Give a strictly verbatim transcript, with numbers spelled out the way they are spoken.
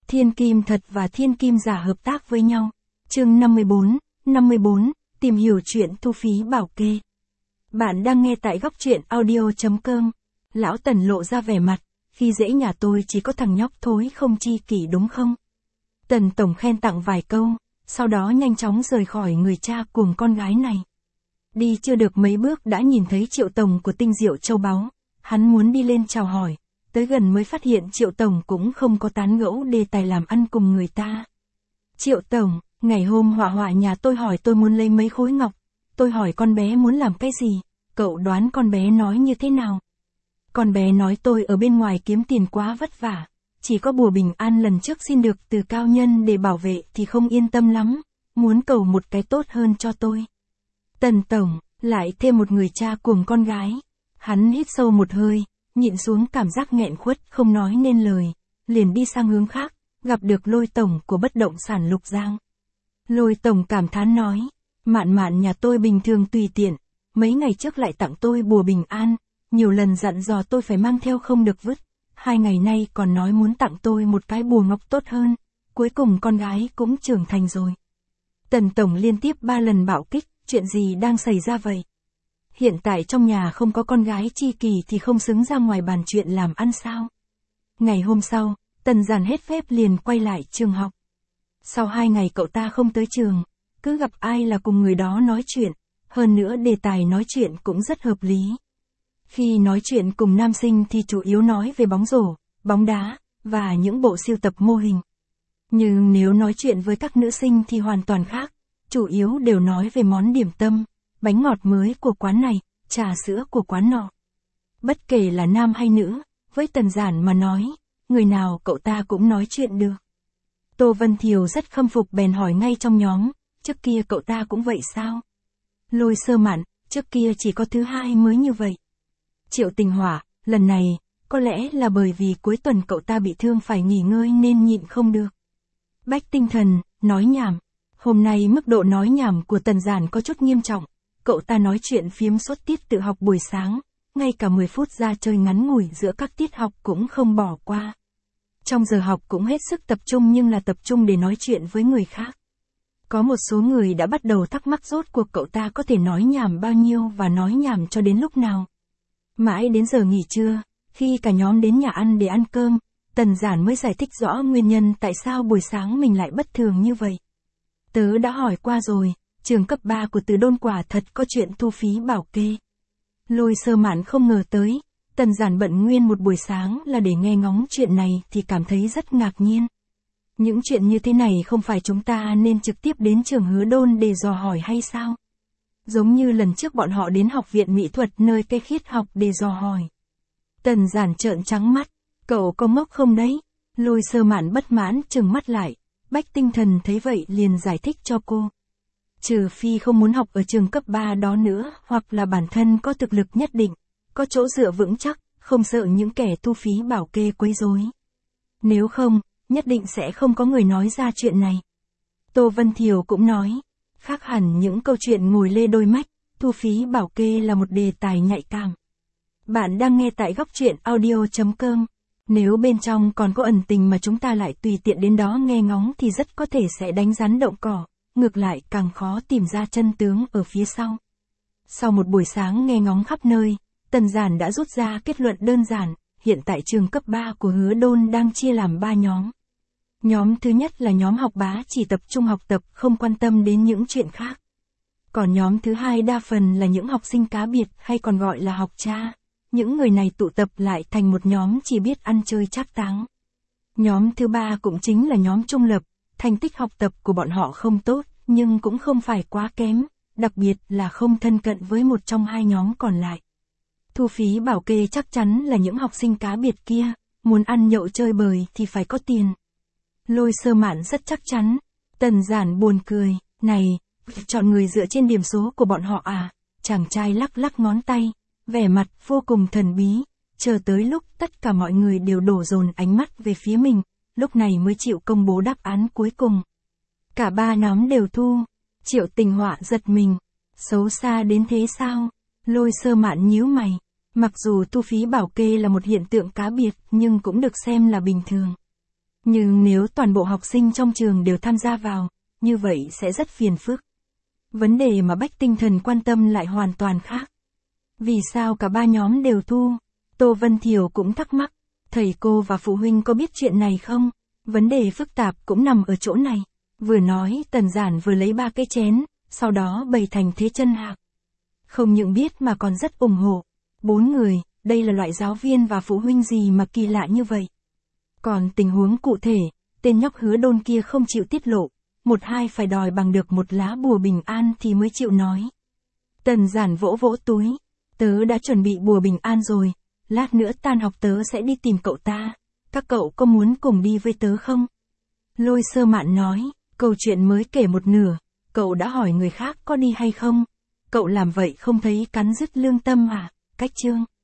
Thiên kim thật và thiên kim giả hợp tác với nhau. Chương năm mươi bốn, năm mươi bốn, tìm hiểu chuyện thu phí bảo kê. Bạn đang nghe tại góc truyện audio chấm com. Lão Tần lộ ra vẻ mặt, khi dễ nhà tôi chỉ có thằng nhóc thối không chi kỷ đúng không? Tần Tổng khen tặng vài câu, sau đó nhanh chóng rời khỏi người cha cuồng con gái này. Đi chưa được mấy bước đã nhìn thấy Triệu Tổng của Tinh Diệu Châu Báu, hắn muốn đi lên chào hỏi, tới gần mới phát hiện Triệu Tổng cũng không có tán gẫu đề tài làm ăn cùng người ta. Triệu Tổng, ngày hôm Họa Họa nhà tôi hỏi tôi muốn lấy mấy khối ngọc, tôi hỏi con bé muốn làm cái gì, cậu đoán con bé nói như thế nào? Con bé nói tôi ở bên ngoài kiếm tiền quá vất vả, chỉ có bùa bình an lần trước xin được từ cao nhân để bảo vệ thì không yên tâm lắm, muốn cầu một cái tốt hơn cho tôi. Tần Tổng, lại thêm một người cha cuồng con gái. Hắn hít sâu một hơi, nhịn xuống cảm giác nghẹn khuất không nói nên lời, liền đi sang hướng khác, gặp được Lôi Tổng của bất động sản Lục Giang. Lôi Tổng cảm thán nói, Mạn Mạn nhà tôi bình thường tùy tiện, mấy ngày trước lại tặng tôi bùa bình an, nhiều lần dặn dò tôi phải mang theo không được vứt, hai ngày nay còn nói muốn tặng tôi một cái bùa ngọc tốt hơn, cuối cùng con gái cũng trưởng thành rồi. Tần Tổng liên tiếp ba lần bạo kích, chuyện gì đang xảy ra vậy? Hiện tại trong nhà không có con gái chi kỳ thì không xứng ra ngoài bàn chuyện làm ăn sao? Ngày hôm sau, Tần Giản hết phép liền quay lại trường học. Sau hai ngày cậu ta không tới trường, cứ gặp ai là cùng người đó nói chuyện, hơn nữa đề tài nói chuyện cũng rất hợp lý. Khi nói chuyện cùng nam sinh thì chủ yếu nói về bóng rổ, bóng đá, và những bộ sưu tập mô hình. Nhưng nếu nói chuyện với các nữ sinh thì hoàn toàn khác, chủ yếu đều nói về món điểm tâm, bánh ngọt mới của quán này, trà sữa của quán nọ. Bất kể là nam hay nữ, với Tần Giản mà nói, người nào cậu ta cũng nói chuyện được. Tô Vân Thiều rất khâm phục bèn hỏi ngay trong nhóm, trước kia cậu ta cũng vậy sao? Lôi Sơ Mạn, trước kia chỉ có thứ hai mới như vậy. Triệu Tình Hỏa, lần này, có lẽ là bởi vì cuối tuần cậu ta bị thương phải nghỉ ngơi nên nhịn không được. Bách Tinh Thần, nói nhảm. Hôm nay mức độ nói nhảm của Tần Giản có chút nghiêm trọng, cậu ta nói chuyện phiếm suốt tiết tự học buổi sáng, ngay cả mười phút ra chơi ngắn ngủi giữa các tiết học cũng không bỏ qua. Trong giờ học cũng hết sức tập trung nhưng là tập trung để nói chuyện với người khác. Có một số người đã bắt đầu thắc mắc rốt cuộc cậu ta có thể nói nhảm bao nhiêu và nói nhảm cho đến lúc nào. Mãi đến giờ nghỉ trưa, khi cả nhóm đến nhà ăn để ăn cơm, Tần Giản mới giải thích rõ nguyên nhân tại sao buổi sáng mình lại bất thường như vậy. Tớ đã hỏi qua rồi, trường cấp ba của Từ Đôn quả thật có chuyện thu phí bảo kê. Lôi Sơ Mạn không ngờ tới, Tần Giản bận nguyên một buổi sáng là để nghe ngóng chuyện này thì cảm thấy rất ngạc nhiên. Những chuyện như thế này không phải chúng ta nên trực tiếp đến trường Hứa Đôn để dò hỏi hay sao? Giống như lần trước bọn họ đến học viện mỹ thuật nơi cây khiết học để dò hỏi. Tần Giản trợn trắng mắt, cậu có ngốc không đấy? Lôi Sơ Mạn bất mãn trừng mắt lại, Bách Tinh Thần thấy vậy liền giải thích cho cô. Trừ phi không muốn học ở trường cấp ba đó nữa, hoặc là bản thân có thực lực nhất định, có chỗ dựa vững chắc, không sợ những kẻ thu phí bảo kê quấy rối. Nếu không, nhất định sẽ không có người nói ra chuyện này. Tô Vân Thiều cũng nói, khác hẳn những câu chuyện ngồi lê đôi mách, thu phí bảo kê là một đề tài nhạy cảm. Bạn đang nghe tại góc truyện audio chấm com. Nếu bên trong còn có ẩn tình mà chúng ta lại tùy tiện đến đó nghe ngóng thì rất có thể sẽ đánh rắn động cỏ, ngược lại càng khó tìm ra chân tướng ở phía sau. Sau một buổi sáng nghe ngóng khắp nơi, Tần Giản đã rút ra kết luận đơn giản, hiện tại trường cấp ba của Hứa Đôn đang chia làm ba nhóm. Nhóm thứ nhất là nhóm học bá chỉ tập trung học tập không quan tâm đến những chuyện khác. Còn nhóm thứ hai đa phần là những học sinh cá biệt hay còn gọi là học cha. Những người này tụ tập lại thành một nhóm chỉ biết ăn chơi trác táng. Nhóm thứ ba cũng chính là nhóm trung lập, thành tích học tập của bọn họ không tốt, nhưng cũng không phải quá kém, đặc biệt là không thân cận với một trong hai nhóm còn lại. Thu phí bảo kê chắc chắn là những học sinh cá biệt kia, muốn ăn nhậu chơi bời thì phải có tiền. Lôi Sơ Mạn rất chắc chắn. Tần Giản buồn cười, này, chọn người dựa trên điểm số của bọn họ à? Chàng trai lắc lắc ngón tay, vẻ mặt vô cùng thần bí, chờ tới lúc tất cả mọi người đều đổ dồn ánh mắt về phía mình, lúc này mới chịu công bố đáp án cuối cùng. Cả ba nhóm đều thu. Triệu Tình Họa giật mình, xấu xa đến thế sao? Lôi Sơ Mạn nhíu mày, mặc dù thu phí bảo kê là một hiện tượng cá biệt nhưng cũng được xem là bình thường. Nhưng nếu toàn bộ học sinh trong trường đều tham gia vào, như vậy sẽ rất phiền phức. Vấn đề mà Bách Tinh Thần quan tâm lại hoàn toàn khác. Vì sao cả ba nhóm đều thu? Tô Vân Thiều cũng thắc mắc, thầy cô và phụ huynh có biết chuyện này không? Vấn đề phức tạp cũng nằm ở chỗ này. Vừa nói Tần Giản vừa lấy ba cái chén, sau đó bày thành thế chân hạc. Không những biết mà còn rất ủng hộ. Bốn người, đây là loại giáo viên và phụ huynh gì mà kỳ lạ như vậy. Còn tình huống cụ thể, tên nhóc Hứa Đôn kia không chịu tiết lộ, một hai phải đòi bằng được một lá bùa bình an thì mới chịu nói. Tần Giản vỗ vỗ túi, tớ đã chuẩn bị bùa bình an rồi, lát nữa tan học tớ sẽ đi tìm cậu ta, các cậu có muốn cùng đi với tớ không? Lôi Sơ Mạn nói, câu chuyện mới kể một nửa, cậu đã hỏi người khác có đi hay không? Cậu làm vậy không thấy cắn rứt lương tâm à? Cách chương